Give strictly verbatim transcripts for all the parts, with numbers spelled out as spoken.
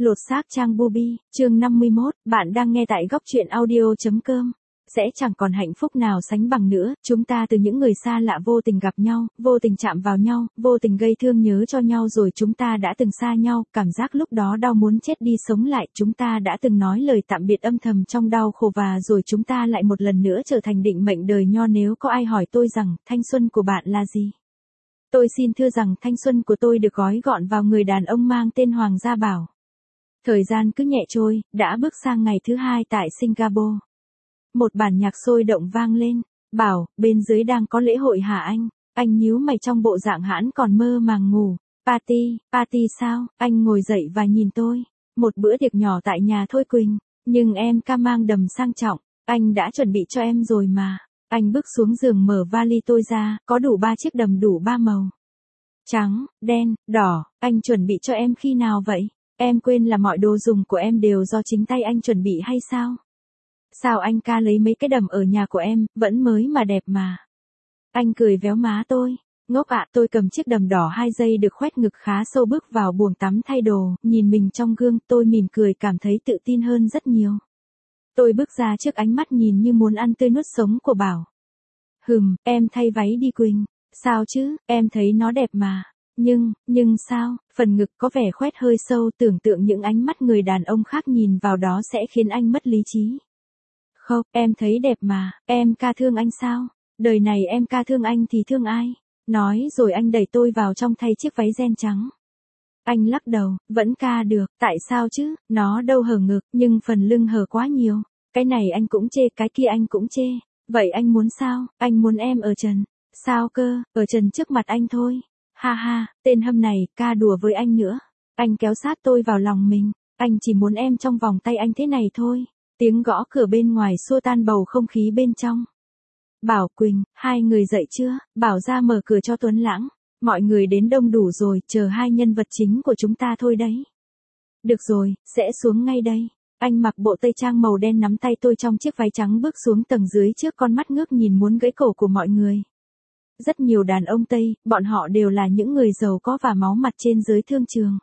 Lột xác trang Bubi, chương năm mươi mốt, bạn đang nghe tại góc truyện audio.com. Sẽ chẳng còn hạnh phúc nào sánh bằng nữa, chúng ta từ những người xa lạ vô tình gặp nhau, vô tình chạm vào nhau, vô tình gây thương nhớ cho nhau rồi chúng ta đã từng xa nhau, cảm giác lúc đó đau muốn chết đi sống lại, chúng ta đã từng nói lời tạm biệt âm thầm trong đau khổ và rồi chúng ta lại một lần nữa trở thành định mệnh đời nho. Nếu có ai hỏi tôi rằng, thanh xuân của bạn là gì? Tôi xin thưa rằng thanh xuân của tôi được gói gọn vào người đàn ông mang tên Hoàng Gia Bảo. Thời gian cứ nhẹ trôi, đã bước sang ngày thứ hai tại Singapore. Một bản nhạc sôi động vang lên. Bảo, bên dưới đang có lễ hội hả anh? Anh nhíu mày trong bộ dạng hãn còn mơ màng ngủ. Party, party sao? Anh ngồi dậy và nhìn tôi. Một bữa tiệc nhỏ tại nhà thôi Quỳnh. Nhưng em ca mang đầm sang trọng. Anh đã chuẩn bị cho em rồi mà. Anh bước xuống giường mở vali tôi ra, có đủ ba chiếc đầm đủ ba màu. Trắng, đen, đỏ, anh chuẩn bị cho em khi nào vậy? Em quên là mọi đồ dùng của em đều do chính tay anh chuẩn bị hay sao? Sao anh ca lấy mấy cái đầm ở nhà của em, vẫn mới mà đẹp mà. Anh cười véo má tôi. Ngốc ạ, tôi cầm chiếc đầm đỏ hai giây được khoét ngực khá sâu bước vào buồng tắm thay đồ, nhìn mình trong gương, tôi mỉm cười cảm thấy tự tin hơn rất nhiều. Tôi bước ra trước ánh mắt nhìn như muốn ăn tươi nuốt sống của Bảo. Hừm, em thay váy đi Quỳnh. Sao chứ, em thấy nó đẹp mà. Nhưng, nhưng sao, phần ngực có vẻ khoét hơi sâu, tưởng tượng những ánh mắt người đàn ông khác nhìn vào đó sẽ khiến anh mất lý trí. Không, em thấy đẹp mà, em ca thương anh sao? Đời này em ca thương anh thì thương ai? Nói rồi anh đẩy tôi vào trong thay chiếc váy ren trắng. Anh lắc đầu, vẫn ca được, tại sao chứ, nó đâu hở ngực, nhưng phần lưng hở quá nhiều. Cái này anh cũng chê, cái kia anh cũng chê. Vậy anh muốn sao? Anh muốn em ở trần. Sao cơ, ở trần trước mặt anh thôi. Ha ha, tên hâm này, ca đùa với anh nữa. Anh kéo sát tôi vào lòng mình. Anh chỉ muốn em trong vòng tay anh thế này thôi. Tiếng gõ cửa bên ngoài xua tan bầu không khí bên trong. Bảo, Quỳnh, hai người dậy chưa? Bảo ra mở cửa cho Tuấn Lãng. Mọi người đến đông đủ rồi, chờ hai nhân vật chính của chúng ta thôi đấy. Được rồi, sẽ xuống ngay đây. Anh mặc bộ tây trang màu đen nắm tay tôi trong chiếc váy trắng bước xuống tầng dưới trước con mắt ngước nhìn muốn gãy cổ của mọi người. Rất nhiều đàn ông Tây, bọn họ đều là những người giàu có và máu mặt trên giới thương trường.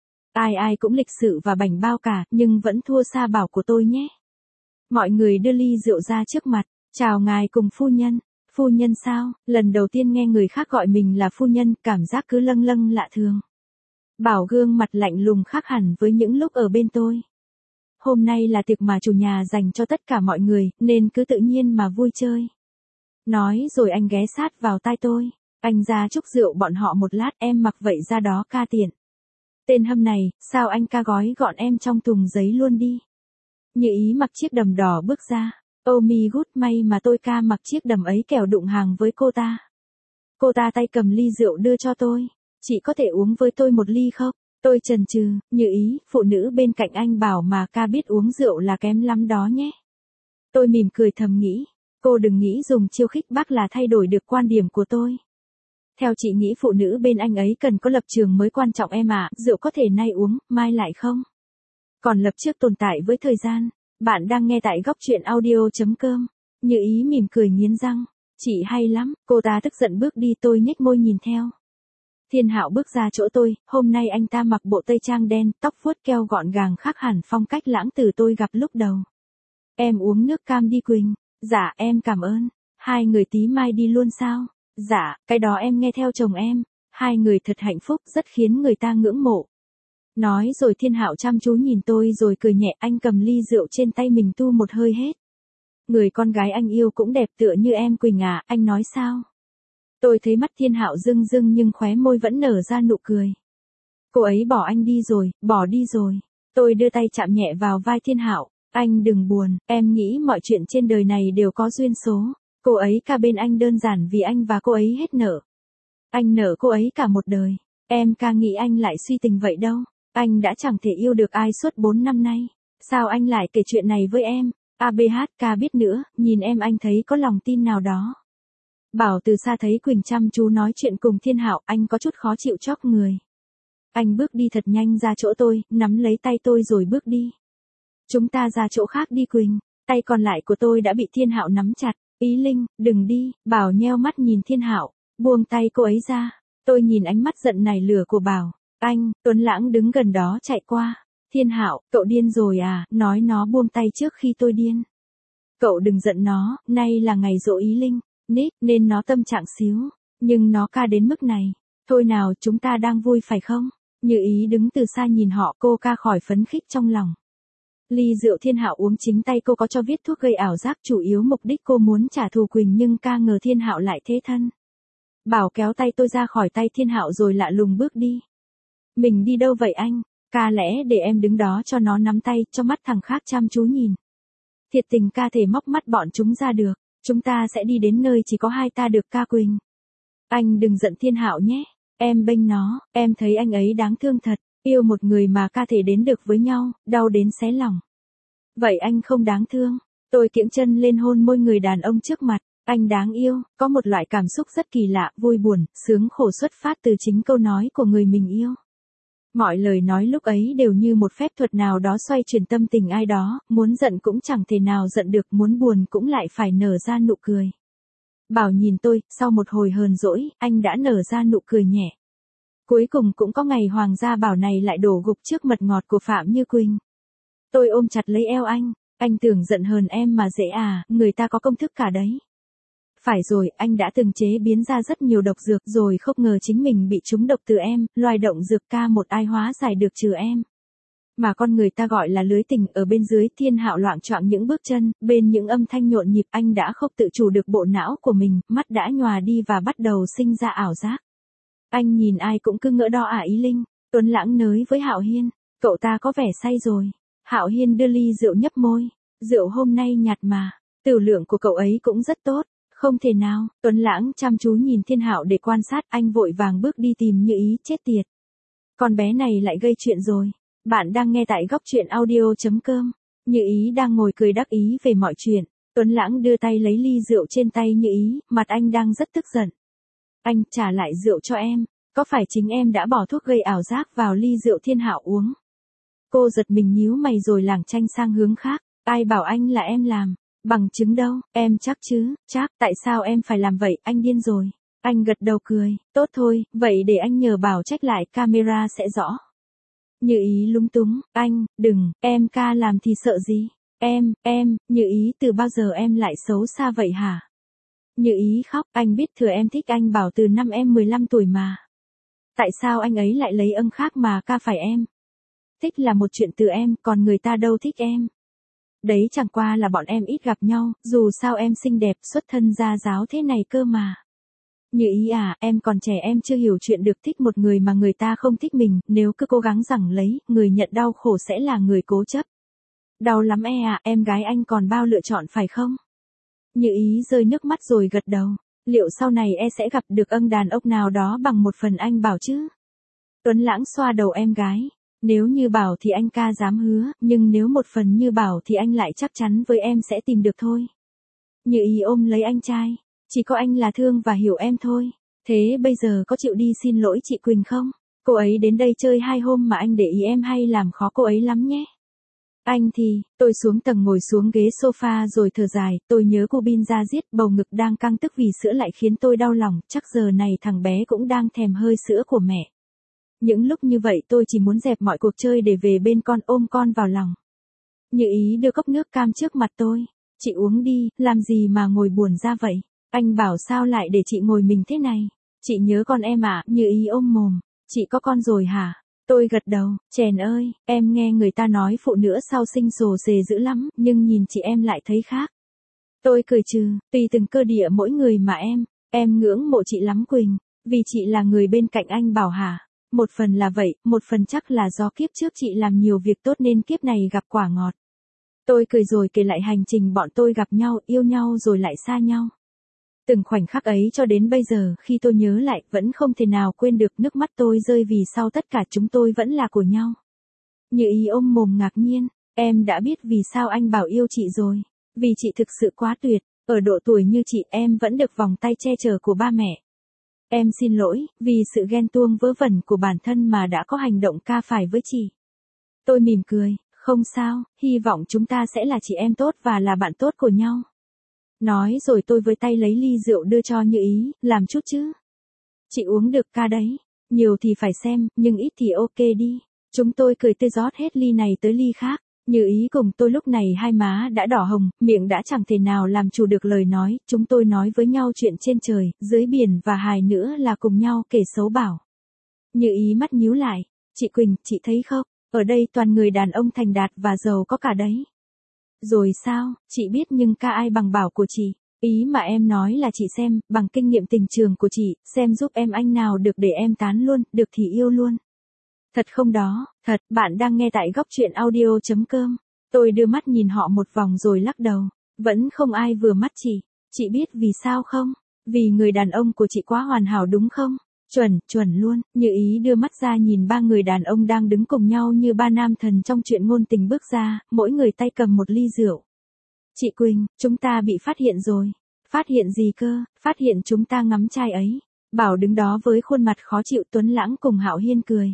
Ai ai cũng lịch sự và bảnh bao cả, nhưng vẫn thua xa Bảo của tôi nhé. Mọi người đưa ly rượu ra trước mặt. Chào ngài cùng phu nhân. Phu nhân sao? Lần đầu tiên nghe người khác gọi mình là phu nhân, cảm giác cứ lâng lâng lạ thường. Bảo gương mặt lạnh lùng khác hẳn với những lúc ở bên tôi. Hôm nay là tiệc mà chủ nhà dành cho tất cả mọi người, nên cứ tự nhiên mà vui chơi. Nói rồi anh ghé sát vào tai tôi. Anh ra chúc rượu bọn họ một lát, em mặc vậy ra đó ca tiện. Tên hâm này, sao anh ca gói gọn em trong thùng giấy luôn đi. Như ý mặc chiếc đầm đỏ bước ra. Oh my god, may mà tôi ca mặc chiếc đầm ấy kẻo đụng hàng với cô ta. Cô ta tay cầm ly rượu đưa cho tôi. Chị có thể uống với tôi một ly không? Tôi chần chừ, Như ý, phụ nữ bên cạnh anh bảo mà ca biết uống rượu là kém lắm đó nhé. Tôi mỉm cười thầm nghĩ. Cô đừng nghĩ dùng chiêu khích bác là thay đổi được quan điểm của tôi. Theo chị nghĩ phụ nữ bên anh ấy cần có lập trường mới quan trọng em ạ, rượu có thể nay uống, mai lại không. Còn lập trước tồn tại với thời gian. Bạn đang nghe tại góc truyện audio.com. Như ý mỉm cười nghiến răng. Chị hay lắm, cô ta tức giận bước đi, tôi nhếch môi nhìn theo. Thiên Hạo bước ra chỗ tôi, hôm nay anh ta mặc bộ tây trang đen, tóc vuốt keo gọn gàng khác hẳn phong cách lãng tử tôi gặp lúc đầu. Em uống nước cam đi Quỳnh. Dạ, em cảm ơn. Hai người tí mai đi luôn sao? Dạ, cái đó em nghe theo chồng em. Hai người thật hạnh phúc, rất khiến người ta ngưỡng mộ. Nói rồi Thiên Hạo chăm chú nhìn tôi rồi cười nhẹ, anh cầm ly rượu trên tay mình tu một hơi hết. Người con gái anh yêu cũng đẹp tựa như em Quỳnh à, anh nói sao? Tôi thấy mắt Thiên Hạo rưng rưng nhưng khóe môi vẫn nở ra nụ cười. Cô ấy bỏ anh đi rồi, bỏ đi rồi. Tôi đưa tay chạm nhẹ vào vai Thiên Hạo. Anh đừng buồn, em nghĩ mọi chuyện trên đời này đều có duyên số. Cô ấy ca bên anh đơn giản vì anh và cô ấy hết nợ. Anh nợ cô ấy cả một đời. Em ca nghĩ anh lại suy tình vậy đâu. Anh đã chẳng thể yêu được ai suốt bốn năm nay. Sao anh lại kể chuyện này với em? a bê hát ca biết nữa, nhìn em anh thấy có lòng tin nào đó. Bảo từ xa thấy Quỳnh chăm chú nói chuyện cùng Thiên Hạo, anh có chút khó chịu chóc người. Anh bước đi thật nhanh ra chỗ tôi, nắm lấy tay tôi rồi bước đi. Chúng ta ra chỗ khác đi Quỳnh. Tay còn lại của tôi đã bị Thiên Hạo nắm chặt. Ý Linh, đừng đi. Bảo nheo mắt nhìn Thiên Hạo, buông tay cô ấy ra. Tôi nhìn ánh mắt giận nảy lửa của Bảo. Anh, Tuấn Lãng đứng gần đó chạy qua. Thiên Hạo, cậu điên rồi à, nói nó buông tay trước khi tôi điên. Cậu đừng giận nó, nay là ngày giỗ Ý Linh, nít, nên nó tâm trạng xíu. Nhưng nó ca đến mức này. Thôi nào, chúng ta đang vui phải không? Như Ý đứng từ xa nhìn họ, cô ca khỏi phấn khích trong lòng. Ly rượu Thiên Hạo uống chính tay cô có cho viết thuốc gây ảo giác, chủ yếu mục đích cô muốn trả thù Quỳnh, nhưng ca ngờ Thiên Hạo lại thế thân. Bảo kéo tay tôi ra khỏi tay Thiên Hạo rồi lạ lùng bước đi. Mình đi đâu vậy anh? Ca lẽ để em đứng đó cho nó nắm tay, cho mắt thằng khác chăm chú nhìn. Thiệt tình ca thể móc mắt bọn chúng ra được. Chúng ta sẽ đi đến nơi chỉ có hai ta được ca Quỳnh. Anh đừng giận Thiên Hạo nhé. Em bênh nó, em thấy anh ấy đáng thương thật. Yêu một người mà ca thể đến được với nhau, đau đến xé lòng. Vậy anh không đáng thương. Tôi kiễng chân lên hôn môi người đàn ông trước mặt. Anh đáng yêu, có một loại cảm xúc rất kỳ lạ, vui buồn, sướng khổ xuất phát từ chính câu nói của người mình yêu. Mọi lời nói lúc ấy đều như một phép thuật nào đó xoay chuyển tâm tình ai đó, muốn giận cũng chẳng thể nào giận được, muốn buồn cũng lại phải nở ra nụ cười. Bảo nhìn tôi, sau một hồi hờn dỗi, anh đã nở ra nụ cười nhẹ. Cuối cùng cũng có ngày Hoàng gia Bảo này lại đổ gục trước mật ngọt của Phạm Như Quỳnh. Tôi ôm chặt lấy eo anh, anh tưởng giận hờn em mà dễ à, người ta có công thức cả đấy. Phải rồi, anh đã từng chế biến ra rất nhiều độc dược rồi, không ngờ chính mình bị trúng độc từ em, loài động dược ca một ai hóa giải được trừ em. Mà con người ta gọi là lưới tình, ở bên dưới Thiên Hạo loạng choạng những bước chân, bên những âm thanh nhộn nhịp anh đã không tự chủ được bộ não của mình, mắt đã nhòa đi và bắt đầu sinh ra ảo giác. Anh nhìn ai cũng cứ ngỡ đó à Ý Linh. Tuấn Lãng nới với Hạo Hiên, cậu ta có vẻ say rồi. Hạo Hiên đưa ly rượu nhấp môi, rượu hôm nay nhạt mà, tử lượng của cậu ấy cũng rất tốt. Không thể nào, Tuấn Lãng chăm chú nhìn Thiên Hạo để quan sát, anh vội vàng bước đi tìm Như Ý, chết tiệt. Con bé này lại gây chuyện rồi. Bạn đang nghe tại góc truyện audio chấm com. Như Ý đang ngồi cười đắc ý về mọi chuyện. Tuấn Lãng đưa tay lấy ly rượu trên tay Như Ý, mặt anh đang rất tức giận. Anh trả lại rượu cho em. Có phải chính em đã bỏ thuốc gây ảo giác vào ly rượu Thiên Hạo uống? Cô giật mình nhíu mày rồi lảng chanh sang hướng khác. Ai bảo anh là em làm? Bằng chứng đâu, em chắc chứ, chắc, tại sao em phải làm vậy, anh điên rồi. Anh gật đầu cười, tốt thôi, vậy để anh nhờ Bảo check lại camera sẽ rõ. Như Ý lúng túng, anh, đừng, em ca làm thì sợ gì? Em, em, Như Ý từ bao giờ em lại xấu xa vậy hả? Như Ý khóc, anh biết thừa em thích anh Bảo từ năm em mười lăm tuổi mà. Tại sao anh ấy lại lấy ân khác mà ca phải em? Thích là một chuyện từ em, còn người ta đâu thích em. Đấy chẳng qua là bọn em ít gặp nhau, dù sao em xinh đẹp, xuất thân gia giáo thế này cơ mà. Như Ý à, em còn trẻ, em chưa hiểu chuyện được thích một người mà người ta không thích mình, nếu cứ cố gắng giằng lấy, người nhận đau khổ sẽ là người cố chấp. Đau lắm e à, em gái anh còn bao lựa chọn phải không? Như Ý rơi nước mắt rồi gật đầu, liệu sau này e sẽ gặp được ông đàn ông nào đó bằng một phần anh Bảo chứ? Tuấn Lãng xoa đầu em gái. Nếu như Bảo thì anh ca dám hứa, nhưng nếu một phần như Bảo thì anh lại chắc chắn với em sẽ tìm được thôi. Như Ý ôm lấy anh trai, chỉ có anh là thương và hiểu em thôi. Thế bây giờ có chịu đi xin lỗi chị Quỳnh không? Cô ấy đến đây chơi hai hôm mà anh để ý em hay làm khó cô ấy lắm nhé. Anh thì, tôi xuống tầng ngồi xuống ghế sofa rồi thở dài, tôi nhớ cô Bin ra giết, bầu ngực đang căng tức vì sữa lại khiến tôi đau lòng, chắc giờ này thằng bé cũng đang thèm hơi sữa của mẹ. Những lúc như vậy tôi chỉ muốn dẹp mọi cuộc chơi để về bên con, ôm con vào lòng. Như Ý đưa cốc nước cam trước mặt tôi. Chị uống đi, làm gì mà ngồi buồn ra vậy? Anh bảo sao lại để chị ngồi mình thế này? Chị nhớ con em à? Như Ý ôm mồm. Chị có con rồi hả? Tôi gật đầu, chèn ơi, em nghe người ta nói phụ nữ sau sinh rồ rề dữ lắm, nhưng nhìn chị em lại thấy khác. Tôi cười trừ, tùy từng cơ địa mỗi người mà em, em ngưỡng mộ chị lắm Quỳnh, vì chị là người bên cạnh anh Bảo hả? Một phần là vậy, một phần chắc là do kiếp trước chị làm nhiều việc tốt nên kiếp này gặp quả ngọt. Tôi cười rồi kể lại hành trình bọn tôi gặp nhau, yêu nhau rồi lại xa nhau. Từng khoảnh khắc ấy cho đến bây giờ khi tôi nhớ lại vẫn không thể nào quên được, nước mắt tôi rơi vì sau tất cả chúng tôi vẫn là của nhau. Như Ý ôm mồm ngạc nhiên, em đã biết vì sao anh Bảo yêu chị rồi. Vì chị thực sự quá tuyệt, ở độ tuổi như chị em vẫn được vòng tay che chở của ba mẹ. Em xin lỗi, vì sự ghen tuông vớ vẩn của bản thân mà đã có hành động ca phải với chị. Tôi mỉm cười, không sao, hy vọng chúng ta sẽ là chị em tốt và là bạn tốt của nhau. Nói rồi tôi với tay lấy ly rượu đưa cho Như Ý, làm chút chứ. Chị uống được ca đấy, nhiều thì phải xem, nhưng ít thì ok đi. Chúng tôi cười tươi rót hết ly này tới ly khác. Như Ý cùng tôi lúc này hai má đã đỏ hồng, miệng đã chẳng thể nào làm chủ được lời nói, chúng tôi nói với nhau chuyện trên trời, dưới biển và hài nữa là cùng nhau kể xấu Bảo. Như Ý mắt nhíu lại, chị Quỳnh, chị thấy không, ở đây toàn người đàn ông thành đạt và giàu có cả đấy. Rồi sao, chị biết nhưng ca ai bằng Bảo của chị. Ý mà em nói là chị xem, bằng kinh nghiệm tình trường của chị, xem giúp em anh nào được để em tán luôn, được thì yêu luôn. Thật không đó, thật, bạn đang nghe tại góc truyện audio.com. Tôi đưa mắt nhìn họ một vòng rồi lắc đầu. Vẫn không ai vừa mắt chị. Chị biết vì sao không? Vì người đàn ông của chị quá hoàn hảo đúng không? Chuẩn, chuẩn luôn. Như Ý đưa mắt ra nhìn ba người đàn ông đang đứng cùng nhau như ba nam thần trong chuyện ngôn tình bước ra, mỗi người tay cầm một ly rượu. Chị Quỳnh, chúng ta bị phát hiện rồi. Phát hiện gì cơ? Phát hiện chúng ta ngắm trai ấy. Bảo đứng đó với khuôn mặt khó chịu. Tuấn Lãng cùng Hạo Hiên cười.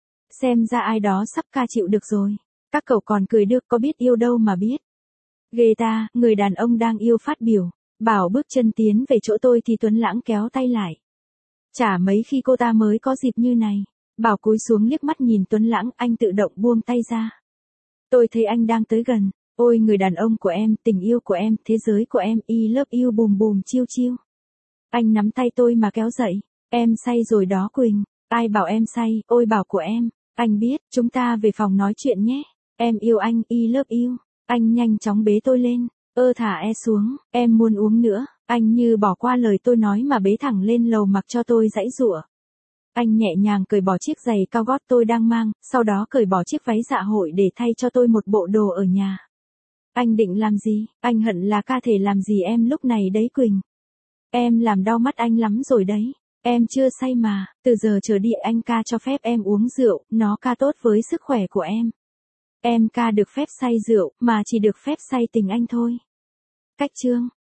Xem ra ai đó sắp ca chịu được rồi. Các cậu còn cười được, có biết yêu đâu mà biết. Ghê ta, người đàn ông đang yêu phát biểu. Bảo bước chân tiến về chỗ tôi thì Tuấn Lãng kéo tay lại. Chả mấy khi cô ta mới có dịp như này. Bảo cúi xuống liếc mắt nhìn Tuấn Lãng, anh tự động buông tay ra. Tôi thấy anh đang tới gần. Ôi người đàn ông của em, tình yêu của em, thế giới của em, I love you bùm bùm chiêu chiêu. Anh nắm tay tôi mà kéo dậy. Em say rồi đó Quỳnh. Ai bảo em say, ôi Bảo của em. Anh biết, chúng ta về phòng nói chuyện nhé. Em yêu anh, I love you. Anh nhanh chóng bế tôi lên. Ơ thả e xuống, em muốn uống nữa. Anh như bỏ qua lời tôi nói mà bế thẳng lên lầu mặc cho tôi giãy giụa. Anh nhẹ nhàng cởi bỏ chiếc giày cao gót tôi đang mang, sau đó cởi bỏ chiếc váy dạ hội để thay cho tôi một bộ đồ ở nhà. Anh định làm gì? Anh hận là ca thể làm gì em lúc này đấy Quỳnh. Em làm đau mắt anh lắm rồi đấy. Em chưa say mà, từ giờ trở đi anh ca cho phép em uống rượu, nó ca tốt với sức khỏe của em. Em ca được phép say rượu, mà chỉ được phép say tình anh thôi. Cách chương